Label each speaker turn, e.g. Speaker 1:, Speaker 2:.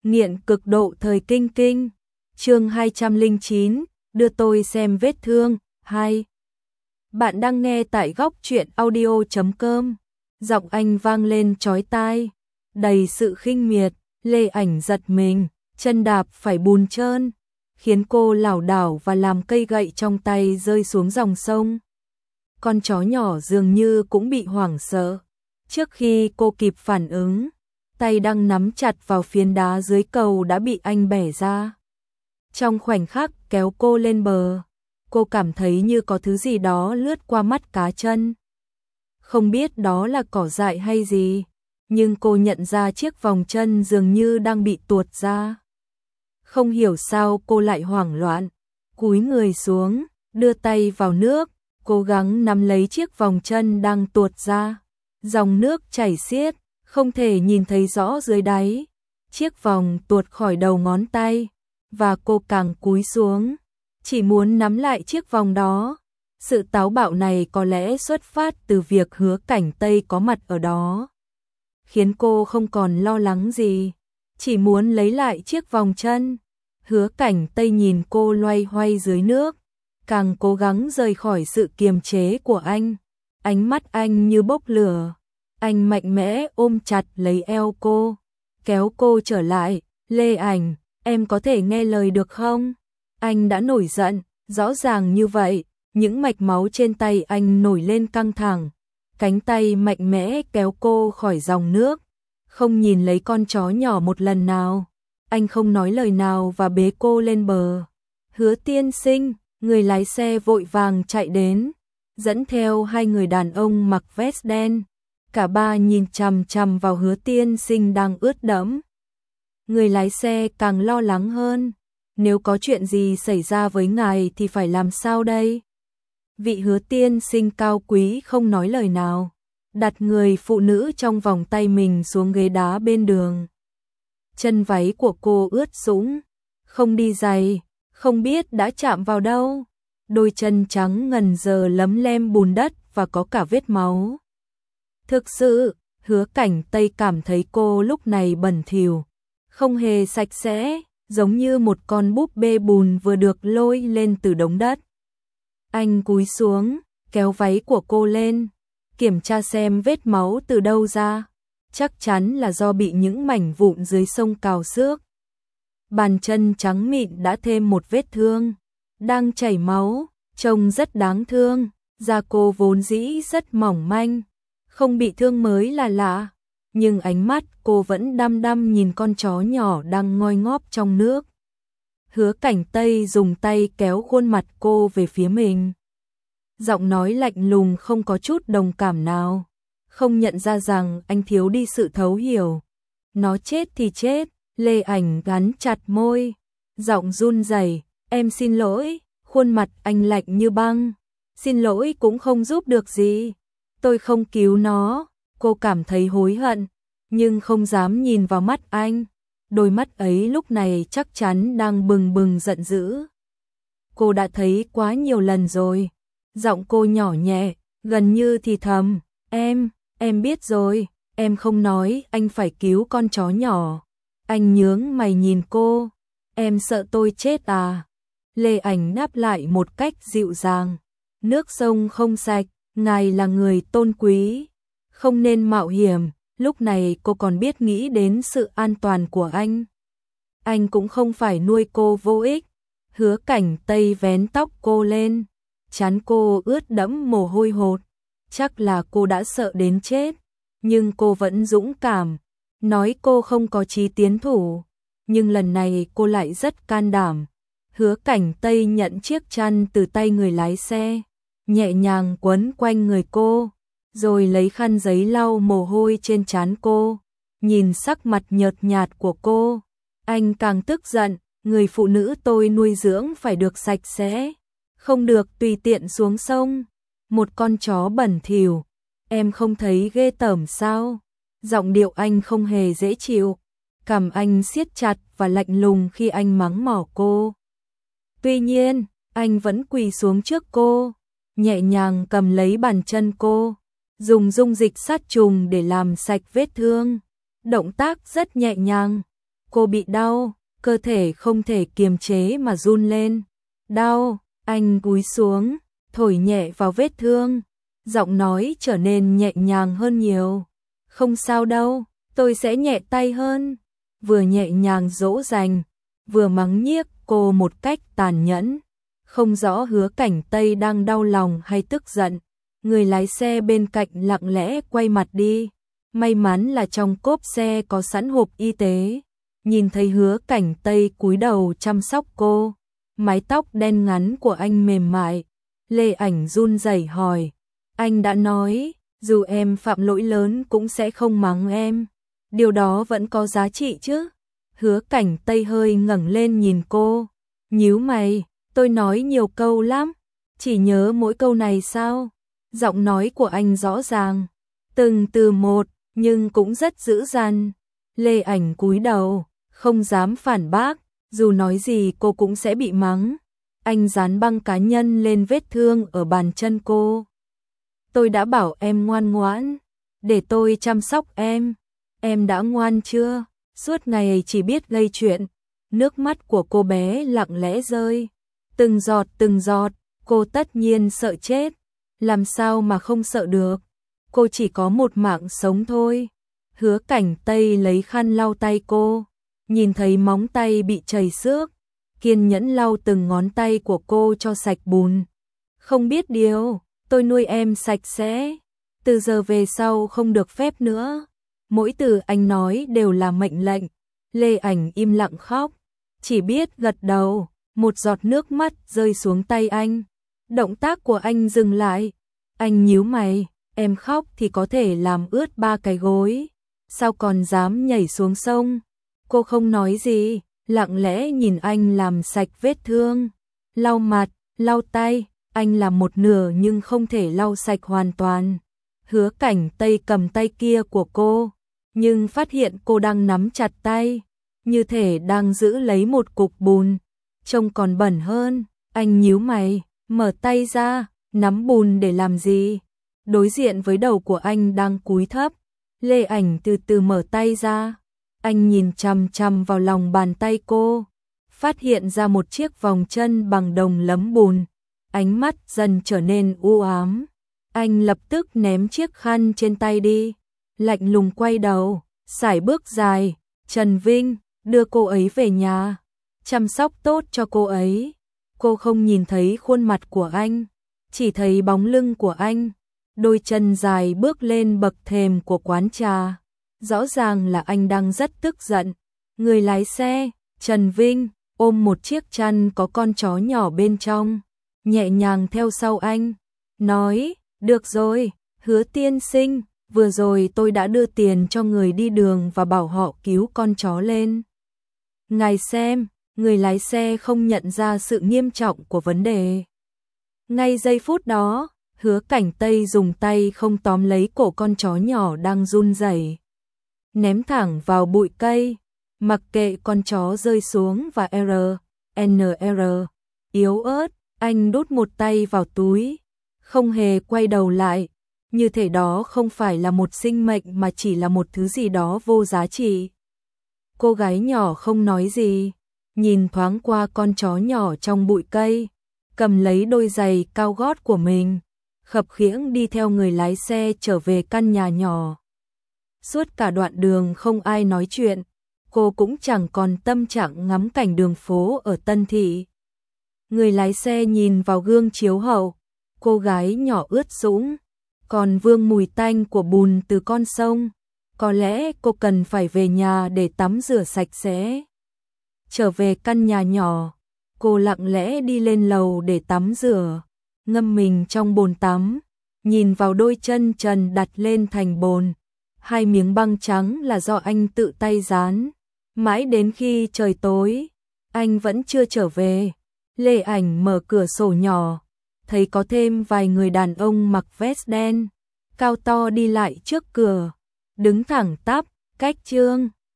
Speaker 1: Nghiện cực độ thời kinh kinh. Chương 209, đưa tôi xem vết thương. 2. Bạn đang nghe tại góc truyện audio.com. Giọng anh vang lên chói tai, đầy sự khinh miệt. Lê Ảnh giật mình, chân đạp phải bùn trơn, khiến cô lảo đảo và làm cây gậy trong tay rơi xuống dòng sông. Con chó nhỏ dường như cũng bị hoảng sợ. Trước khi cô kịp phản ứng, tay đang nắm chặt vào phiến đá dưới cầu đã bị anh bẻ ra. Trong khoảnh khắc kéo cô lên bờ, cô cảm thấy như có thứ gì đó lướt qua mắt cá chân. Không biết đó là cỏ dại hay gì, nhưng cô nhận ra chiếc vòng chân dường như đang bị tuột ra. Không hiểu sao cô lại hoảng loạn, cúi người xuống, đưa tay vào nước, cố gắng nắm lấy chiếc vòng chân đang tuột ra. Dòng nước chảy xiết, không thể nhìn thấy rõ dưới đáy. Chiếc vòng tuột khỏi đầu ngón tay, và cô càng cúi xuống, chỉ muốn nắm lại chiếc vòng đó. Sự táo bạo này có lẽ xuất phát từ việc Hứa Cảnh Tây có mặt ở đó, khiến cô không còn lo lắng gì, chỉ muốn lấy lại chiếc vòng chân. Hứa Cảnh Tây nhìn cô loay hoay dưới nước, càng cố gắng rời khỏi sự kiềm chế của anh. Ánh mắt anh như bốc lửa, anh mạnh mẽ ôm chặt lấy eo cô, kéo cô trở lại. Lê Ảnh, em có thể nghe lời được không? Anh đã nổi giận, rõ ràng như vậy, những mạch máu trên tay anh nổi lên căng thẳng. Cánh tay mạnh mẽ kéo cô khỏi dòng nước, không nhìn lấy con chó nhỏ một lần nào. Anh không nói lời nào và bế cô lên bờ. Hứa tiên sinh, người lái xe vội vàng chạy đến, dẫn theo hai người đàn ông mặc vest đen. Cả ba nhìn chằm chằm vào Hứa tiên sinh đang ướt đẫm. Người lái xe càng lo lắng hơn. Nếu có chuyện gì xảy ra với ngài thì phải làm sao đây? Vị Hứa tiên sinh cao quý không nói lời nào, đặt người phụ nữ trong vòng tay mình xuống ghế đá bên đường. Chân váy của cô ướt sũng, không đi giày, không biết đã chạm vào đâu. Đôi chân trắng ngần giờ lấm lem bùn đất và có cả vết máu. Thực sự, Hứa Cảnh Tây cảm thấy cô lúc này bẩn thỉu, không hề sạch sẽ, giống như một con búp bê bùn vừa được lôi lên từ đống đất. Anh cúi xuống, kéo váy của cô lên, kiểm tra xem vết máu từ đâu ra. Chắc chắn là do bị những mảnh vụn dưới sông cào xước. Bàn chân trắng mịn đã thêm một vết thương, đang chảy máu, trông rất đáng thương. Da cô vốn dĩ rất mỏng manh, không bị thương mới là lạ, nhưng ánh mắt cô vẫn đăm đăm nhìn con chó nhỏ đang ngoi ngóp trong nước. Hứa Cảnh Tây dùng tay kéo khuôn mặt cô về phía mình. Giọng nói lạnh lùng không có chút đồng cảm nào, không nhận ra rằng anh thiếu đi sự thấu hiểu. Nó chết thì chết. Lê Ảnh gắn chặt môi, giọng run rẩy, em xin lỗi. Khuôn mặt anh lạnh như băng. Xin lỗi cũng không giúp được gì. Tôi không cứu nó. Cô cảm thấy hối hận, nhưng không dám nhìn vào mắt anh. Đôi mắt ấy lúc này chắc chắn đang bừng bừng giận dữ. Cô đã thấy quá nhiều lần rồi. Giọng cô nhỏ nhẹ, gần như thì thầm, em biết rồi, em không nói anh phải cứu con chó nhỏ. Anh nhướng mày nhìn cô, em sợ tôi chết à? Lê Ảnh đáp lại một cách dịu dàng, nước sông không sạch, ngài là người tôn quý, không nên mạo hiểm. Lúc này cô còn biết nghĩ đến sự an toàn của anh. Anh cũng không phải nuôi cô vô ích. Hứa Cảnh Tây vén tóc cô lên, trán cô ướt đẫm mồ hôi hột. Chắc là cô đã sợ đến chết, nhưng cô vẫn dũng cảm, nói cô không có chí tiến thủ, nhưng lần này cô lại rất can đảm. Hứa Cảnh Tây nhận chiếc chăn từ tay người lái xe, nhẹ nhàng quấn quanh người cô, rồi lấy khăn giấy lau mồ hôi trên trán cô. Nhìn sắc mặt nhợt nhạt của cô, anh càng tức giận. Người phụ nữ tôi nuôi dưỡng phải được sạch sẽ, không được tùy tiện xuống sông. Một con chó bẩn thỉu, em không thấy ghê tởm sao? Giọng điệu anh không hề dễ chịu, cằm anh siết chặt và lạnh lùng khi anh mắng mỏ cô. Tuy nhiên, anh vẫn quỳ xuống trước cô, nhẹ nhàng cầm lấy bàn chân cô, dùng dung dịch sát trùng để làm sạch vết thương. Động tác rất nhẹ nhàng. Cô bị đau, cơ thể không thể kiềm chế mà run lên. Đau, anh cúi xuống, thổi nhẹ vào vết thương, giọng nói trở nên nhẹ nhàng hơn nhiều. Không sao đâu, tôi sẽ nhẹ tay hơn. Vừa nhẹ nhàng dỗ dành, vừa mắng nhiếc cô một cách tàn nhẫn. Không rõ Hứa Cảnh Tây đang đau lòng hay tức giận. Người lái xe bên cạnh lặng lẽ quay mặt đi. May mắn là trong cốp xe có sẵn hộp y tế. Nhìn thấy Hứa Cảnh Tây cúi đầu chăm sóc cô, mái tóc đen ngắn của anh mềm mại. Lê Ảnh run rẩy hỏi, anh đã nói, dù em phạm lỗi lớn cũng sẽ không mắng em. Điều đó vẫn có giá trị chứ? Hứa Cảnh Tây hơi ngẩng lên nhìn cô, nhíu mày, tôi nói nhiều câu lắm, chỉ nhớ mỗi câu này sao? Giọng nói của anh rõ ràng, từng từ một, nhưng cũng rất dữ dằn. Lê Ảnh cúi đầu, không dám phản bác, dù nói gì cô cũng sẽ bị mắng. Anh dán băng cá nhân lên vết thương ở bàn chân cô. Tôi đã bảo em ngoan ngoãn, để tôi chăm sóc em đã ngoan chưa? Suốt ngày chỉ biết gây chuyện. Nước mắt của cô bé lặng lẽ rơi, từng giọt, cô tất nhiên sợ chết. Làm sao mà không sợ được? Cô chỉ có một mạng sống thôi. Hứa Cảnh Tây lấy khăn lau tay cô, nhìn thấy móng tay bị chảy xước, kiên nhẫn lau từng ngón tay của cô cho sạch bùn. Không biết điều, tôi nuôi em sạch sẽ, từ giờ về sau không được phép nữa. Mỗi từ anh nói đều là mệnh lệnh. Lê Ảnh im lặng khóc, chỉ biết gật đầu. Một giọt nước mắt rơi xuống tay anh. Động tác của anh dừng lại. Anh nhíu mày, em khóc thì có thể làm ướt 3 cái gối, sao còn dám nhảy xuống sông? Cô không nói gì, lặng lẽ nhìn anh làm sạch vết thương, lau mặt, lau tay. Anh làm một nửa nhưng không thể lau sạch hoàn toàn. Hứa Cảnh Tây cầm tay kia của cô, nhưng phát hiện cô đang nắm chặt tay, như thể đang giữ lấy một cục bùn, trông còn bẩn hơn. Anh nhíu mày, mở tay ra, nắm bùn để làm gì? Đối diện với đầu của anh đang cúi thấp, Lê Ảnh từ từ mở tay ra. Anh nhìn chằm chằm vào lòng bàn tay cô, phát hiện ra một chiếc vòng chân bằng đồng lấm bùn. Ánh mắt dần trở nên u ám. Anh lập tức ném chiếc khăn trên tay đi, lạnh lùng quay đầu, sải bước dài. Trần Vinh, đưa cô ấy về nhà, chăm sóc tốt cho cô ấy. Cô không nhìn thấy khuôn mặt của anh, chỉ thấy bóng lưng của anh, đôi chân dài bước lên bậc thềm của quán trà. Rõ ràng là anh đang rất tức giận. Người lái xe, Trần Vinh, ôm một chiếc chăn có con chó nhỏ bên trong, nhẹ nhàng theo sau anh, nói, được rồi, Hứa tiên sinh, vừa rồi tôi đã đưa tiền cho người đi đường và bảo họ cứu con chó lên. Ngài xem, người lái xe không nhận ra sự nghiêm trọng của vấn đề. Ngay giây phút đó, Hứa Cảnh Tây dùng tay không tóm lấy cổ con chó nhỏ đang run rẩy, ném thẳng vào bụi cây, mặc kệ con chó rơi xuống và NR, yếu ớt, anh đút một tay vào túi, không hề quay đầu lại, như thể đó không phải là một sinh mệnh mà chỉ là một thứ gì đó vô giá trị. Cô gái nhỏ không nói gì, nhìn thoáng qua con chó nhỏ trong bụi cây, cầm lấy đôi giày cao gót của mình, khập khiễng đi theo người lái xe trở về căn nhà nhỏ. Suốt cả đoạn đường không ai nói chuyện, cô cũng chẳng còn tâm trạng ngắm cảnh đường phố ở Tân Thị. Người lái xe nhìn vào gương chiếu hậu, cô gái nhỏ ướt sũng, còn vương mùi tanh của bùn từ con sông. Có lẽ cô cần phải về nhà để tắm rửa sạch sẽ. Trở về căn nhà nhỏ, cô lặng lẽ đi lên lầu để tắm rửa, ngâm mình trong bồn tắm, nhìn vào đôi chân trần đặt lên thành bồn. 2 miếng băng trắng là do anh tự tay dán. Mãi đến khi trời tối, anh vẫn chưa trở về. Lê Ảnh mở cửa sổ nhỏ, thấy có thêm vài người đàn ông mặc vest đen, cao to đi lại trước cửa, đứng thẳng tắp, cách Trương